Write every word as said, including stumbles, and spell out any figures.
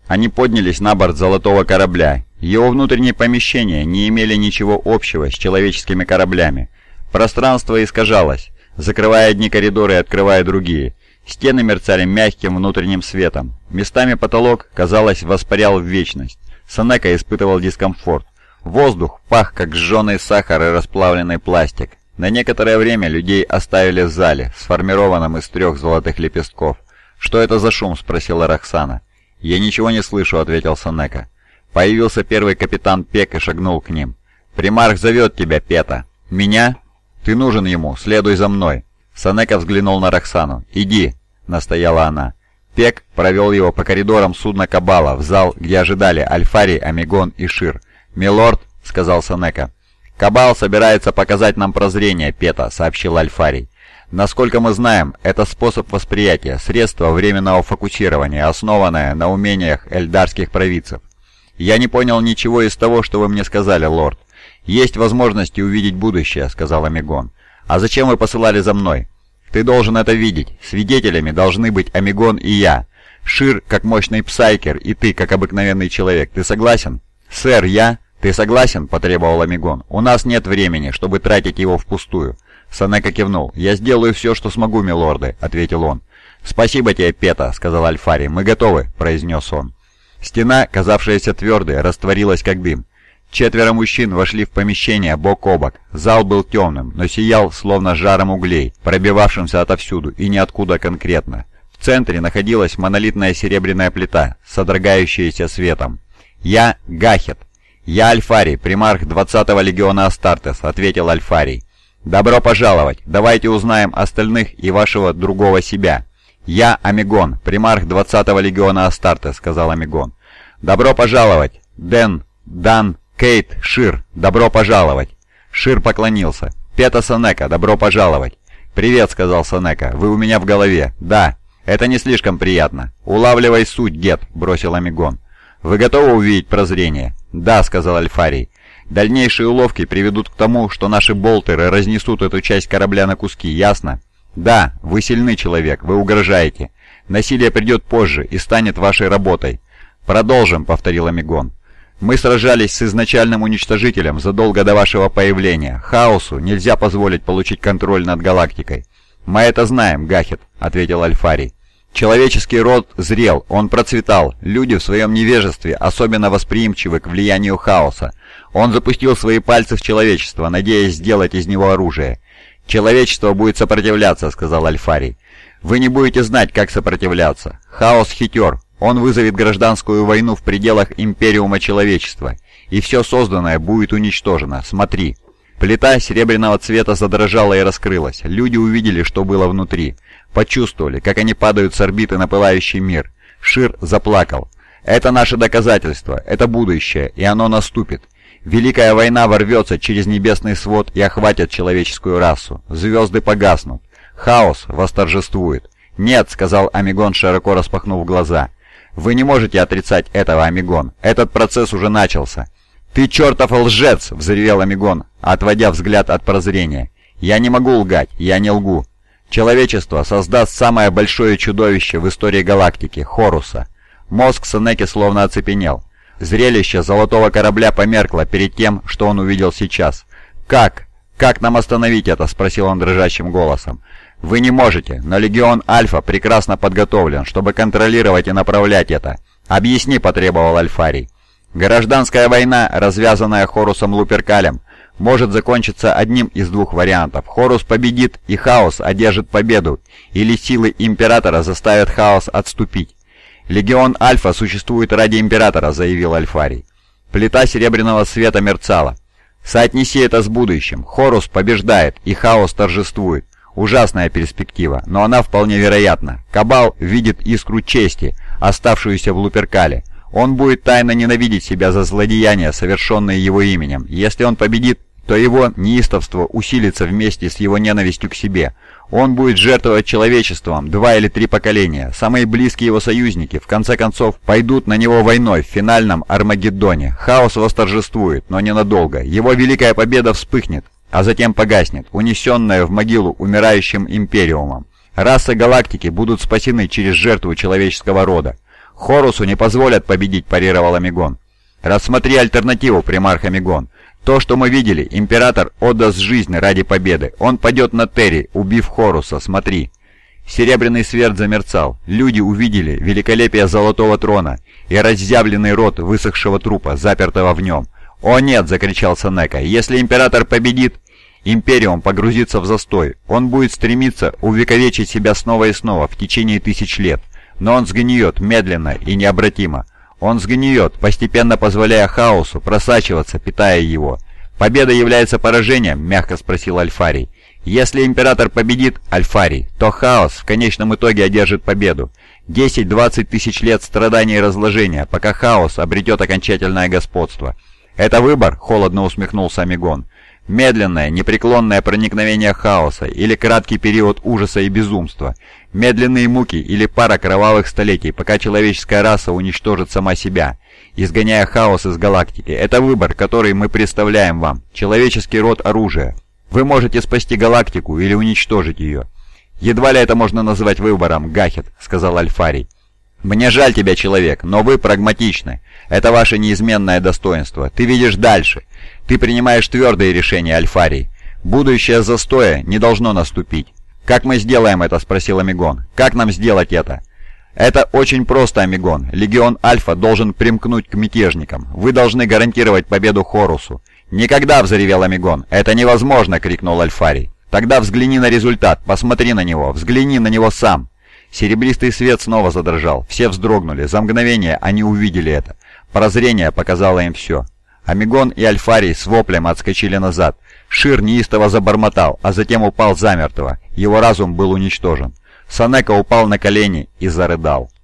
Они поднялись на борт золотого корабля. Его внутренние помещения не имели ничего общего с человеческими кораблями. Пространство искажалось, закрывая одни коридоры и открывая другие. Стены мерцали мягким внутренним светом. Местами потолок, казалось, воспарял в вечность. Сенека испытывал дискомфорт. Воздух пах, как сжженный сахар и расплавленный пластик. На некоторое время людей оставили в зале, сформированном из трех золотых лепестков. «Что это за шум?» — спросила Роксана. «Я ничего не слышу», — ответил Сенека. Появился первый капитан Пек и шагнул к ним. «Примарх зовет тебя, Пета». «Меня? Ты нужен ему, следуй за мной». Сенека взглянул на Роксану. «Иди», — настояла она. Пек провел его по коридорам судна Кабала в зал, где ожидали Альфари, Амигон и Шир. «Милорд», — сказал Сенека. «Кабал собирается показать нам прозрение, Пета», — сообщил Альфарий. «Насколько мы знаем, это способ восприятия, средство временного фокусирования, основанное на умениях эльдарских провидцев». «Я не понял ничего из того, что вы мне сказали, лорд». «Есть возможность увидеть будущее», — сказал Амигон. «А зачем вы посылали за мной?» «Ты должен это видеть. Свидетелями должны быть Амигон и я. Шир, как мощный псайкер, и ты, как обыкновенный человек. Ты согласен?» «Сэр, я...» «Ты согласен?» — потребовал Амигон. «У нас нет времени, чтобы тратить его впустую». Сенека кивнул. «Я сделаю все, что смогу, милорды», — ответил он. «Спасибо тебе, Пета», — сказал Альфари. «Мы готовы», — произнес он. Стена, казавшаяся твердой, растворилась как дым. Четверо мужчин вошли в помещение бок о бок. Зал был темным, но сиял, словно жаром углей, пробивавшимся отовсюду и ниоткуда конкретно. В центре находилась монолитная серебряная плита, содрогающаяся светом. «Я Гахет». «Я Альфарий, примарх двадцатого легиона Астартес», — ответил Альфарий. «Добро пожаловать. Давайте узнаем остальных и вашего другого себя». «Я Амигон, примарх двадцатого легиона Астартес», — сказал Амигон. «Добро пожаловать. Дэн, Дан, Кейт, Шир, добро пожаловать». Шир поклонился. «Пета Сенека, добро пожаловать». «Привет», — сказал Сенека. «Вы у меня в голове». «Да». «Это не слишком приятно». «Улавливай суть, Гет», — бросил Амигон. «Вы готовы увидеть прозрение?» «Да», — сказал Альфарий. «Дальнейшие уловки приведут к тому, что наши болтеры разнесут эту часть корабля на куски, ясно?» «Да, вы сильный человек, вы угрожаете. Насилие придет позже и станет вашей работой». «Продолжим», — повторил Амигон. «Мы сражались с изначальным уничтожителем задолго до вашего появления. Хаосу нельзя позволить получить контроль над галактикой». «Мы это знаем, Гахет», — ответил Альфарий. «Человеческий род зрел, он процветал. Люди в своем невежестве особенно восприимчивы к влиянию хаоса. Он запустил свои пальцы в человечество, надеясь сделать из него оружие. «Человечество будет сопротивляться», — сказал Альфарий. «Вы не будете знать, как сопротивляться. Хаос хитер. Он вызовет гражданскую войну в пределах Империума Человечества, и все созданное будет уничтожено. Смотри». Плита серебряного цвета задрожала и раскрылась. Люди увидели, что было внутри. Почувствовали, как они падают с орбиты на пылающий мир. Шир заплакал. «Это наше доказательство, это будущее, и оно наступит. Великая война ворвется через небесный свод и охватит человеческую расу. Звезды погаснут. Хаос восторжествует». «Нет», — сказал Амигон, широко распахнув глаза. «Вы не можете отрицать этого, Амигон. Этот процесс уже начался». «Ты чертов лжец!» — взревел Амигон, отводя взгляд от прозрения. «Я не могу лгать, я не лгу. Человечество создаст самое большое чудовище в истории галактики — Хоруса». Мозг Сенеки словно оцепенел. Зрелище золотого корабля померкло перед тем, что он увидел сейчас. «Как? Как нам остановить это?» — спросил он дрожащим голосом. «Вы не можете, но Легион Альфа прекрасно подготовлен, чтобы контролировать и направлять это. Объясни», — потребовал Альфарий. «Гражданская война, развязанная Хорусом Луперкалем, может закончиться одним из двух вариантов. Хорус победит, и Хаос одержит победу, или силы Императора заставят Хаос отступить. «Легион Альфа существует ради Императора», — заявил Альфарий. Плита серебряного света мерцала. «Соотнеси это с будущим. Хорус побеждает, и Хаос торжествует. Ужасная перспектива, но она вполне вероятна. Кабал видит искру чести, оставшуюся в Луперкале. Он будет тайно ненавидеть себя за злодеяния, совершенные его именем. Если он победит, то его неистовство усилится вместе с его ненавистью к себе. Он будет жертвовать человечеством два или три поколения. Самые близкие его союзники, в конце концов, пойдут на него войной в финальном Армагеддоне. Хаос восторжествует, но ненадолго. Его великая победа вспыхнет, а затем погаснет, унесенная в могилу умирающим Империумом. Расы галактики будут спасены через жертву человеческого рода. «Хорусу не позволят победить», — парировал Амигон. «Рассмотри альтернативу, примарх Амигон. То, что мы видели, император отдаст жизнь ради победы. Он падет на Терри, убив Хоруса, смотри». Серебряный свет замерцал. Люди увидели великолепие золотого трона и разъявленный рот высохшего трупа, запертого в нем. «О нет!» — закричал Сенека. «Если император победит, Империум погрузится в застой. Он будет стремиться увековечить себя снова и снова в течение тысяч лет. Но он сгниет медленно и необратимо. Он сгниет, постепенно позволяя хаосу просачиваться, питая его». «Победа является поражением?» — мягко спросил Альфарий. «Если император победит, Альфарий, то хаос в конечном итоге одержит победу. десять-двадцать тысяч лет страданий и разложения, пока хаос обретет окончательное господство». «Это выбор?» — холодно усмехнулся Амигон. «Медленное, непреклонное проникновение хаоса или краткий период ужаса и безумства. Медленные муки или пара кровавых столетий, пока человеческая раса уничтожит сама себя, изгоняя хаос из галактики. Это выбор, который мы представляем вам. Человеческий род оружия. Вы можете спасти галактику или уничтожить ее». «Едва ли это можно назвать выбором, Гахет», — сказал Альфарий. «Мне жаль тебя, человек, но вы прагматичны. Это ваше неизменное достоинство. Ты видишь дальше. Ты принимаешь твердые решения, Альфарий. Будущее застоя не должно наступить». «Как мы сделаем это?» — спросил Амигон. «Как нам сделать это?» «Это очень просто, Амигон. Легион Альфа должен примкнуть к мятежникам. Вы должны гарантировать победу Хорусу». «Никогда!» — взревел Амигон. «Это невозможно!» — крикнул Альфарий. «Тогда взгляни на результат, посмотри на него, взгляни на него сам!» Серебристый свет снова задрожал. Все вздрогнули. За мгновение они увидели это. Прозрение показало им все. Амигон и Альфарий с воплем отскочили назад. Шир неистово забормотал, а затем упал замертво. Его разум был уничтожен. Сенека упал на колени и зарыдал.